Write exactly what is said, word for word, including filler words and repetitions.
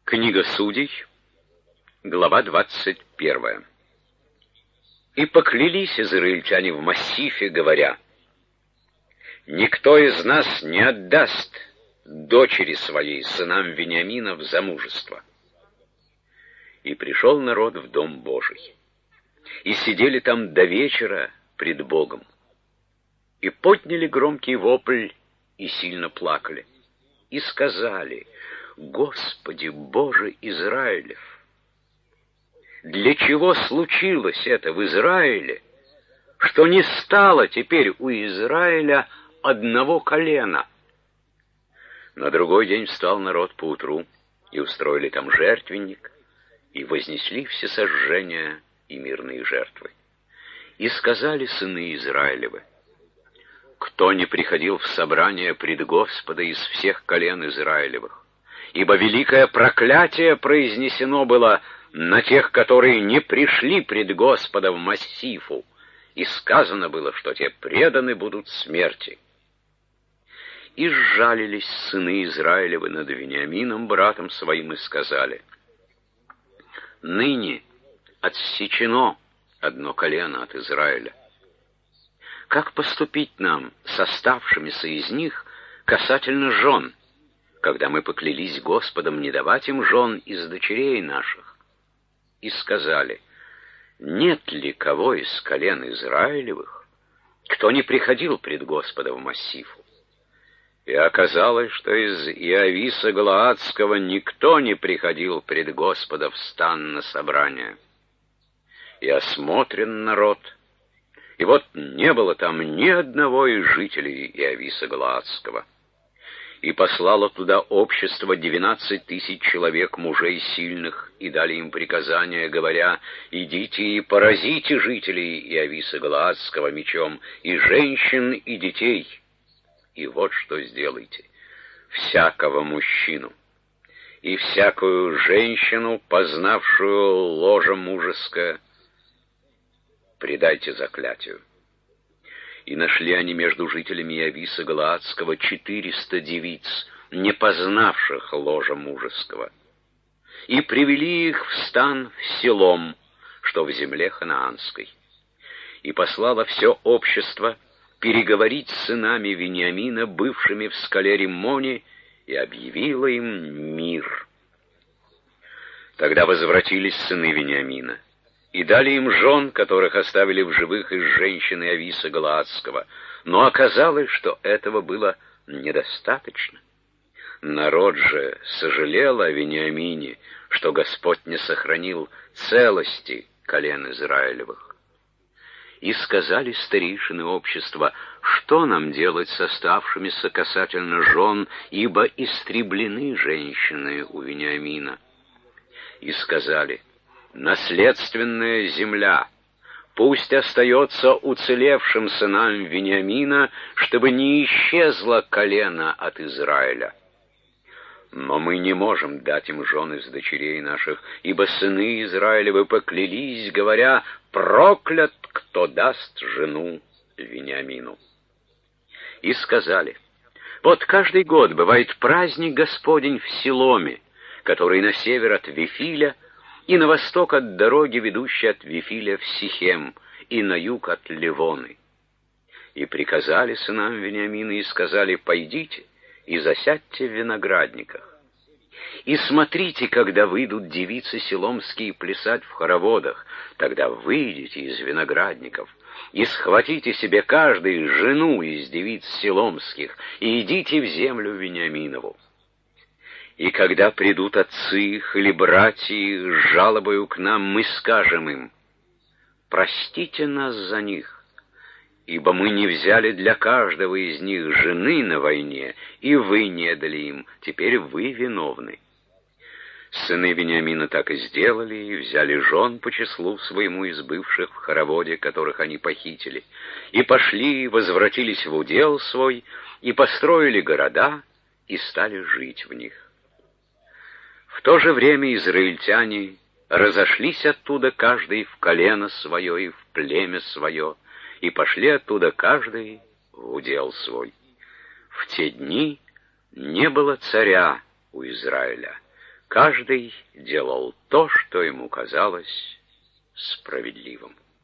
Книга Судей, глава двадцать первая. «И поклялись израильтяне в массифе, говоря: никто из нас не отдаст дочери своей сынам Вениамина в замужество. И пришел народ в дом Божий, и сидели там до вечера пред Богом, и подняли громкий вопль, и сильно плакали, и сказали: Господи Боже Израилев, для чего случилось это в Израиле, что не стало теперь у Израиля одного колена? На другой день встал народ поутру, и устроили там жертвенник, и вознесли всесожжения и мирные жертвы. И сказали сыны Израилевы: кто не приходил в собрание пред Господа из всех колен Израилевых, ибо великое проклятие произнесено было на тех, которые не пришли пред Господа в массифу, и сказано было, что те преданы будут смерти. И сжалились сыны Израилевы над Вениамином, братом своим, и сказали: ныне отсечено одно колено от Израиля. Как поступить нам с оставшимися из них касательно жен, когда мы поклялись Господом не давать им жен из дочерей наших? И сказали: нет ли кого из колен Израилевых, кто не приходил пред Господа в массифу? И оказалось, что из Иовиса Галаадского никто не приходил пред Господа в стан на собрание. И осмотрен народ, и вот не было там ни одного из жителей Иовиса Галаадского. И послало туда общество двенадцать тысяч человек, мужей сильных, и дали им приказание, говоря: идите и поразите жителей Иовиса Галаадского мечом, и женщин, и детей. И вот что сделайте: всякого мужчину и всякую женщину, познавшую ложе мужеское, предайте заклятию. И нашли они между жителями Иовиса Галаадского четыреста девиц, не познавших ложа мужеского, и привели их в стан в Силом, что в земле ханаанской. И послало все общество переговорить с сынами Вениамина, бывшими в скале Риммоне, и объявило им мир. Тогда возвратились сыны Вениамина, и дали им жен, которых оставили в живых из женщин Иовиса Галаадского. Но оказалось, что этого было недостаточно. Народ же сожалел о Вениамине, что Господь не сохранил целости колен Израилевых. И сказали старейшины общества: что нам делать с оставшимися касательно жен, ибо истреблены женщины у Вениамина? И сказали: наследственная земля пусть остается уцелевшим сынам Вениамина, чтобы не исчезло колено от Израиля. Но мы не можем дать им жен из дочерей наших, ибо сыны Израилевы поклялись, говоря: проклят, кто даст жену Вениамину. И сказали: вот каждый год бывает праздник Господень в Силоме, который на север от Вифиля, и на восток от дороги, ведущей от Вифиля в Сихем, и на юг от Ливоны. И приказали сынам Вениамина и сказали: пойдите и засядьте в виноградниках. И смотрите, когда выйдут девицы силомские плясать в хороводах, тогда выйдите из виноградников и схватите себе каждый жену из девиц силомских, и идите в землю Вениаминову. И когда придут отцы их или братья их с жалобою к нам, мы скажем им: простите нас за них, ибо мы не взяли для каждого из них жены на войне, и вы не дали им, теперь вы виновны. Сыны Вениамина так и сделали, и взяли жен по числу своему из бывших в хороводе, которых они похитили, и пошли, и возвратились в удел свой, и построили города, и стали жить в них. В то же время израильтяне разошлись оттуда каждый в колено свое и в племя свое, и пошли оттуда каждый в удел свой. В те дни не было царя у Израиля, Каждый делал то, что ему казалось справедливым.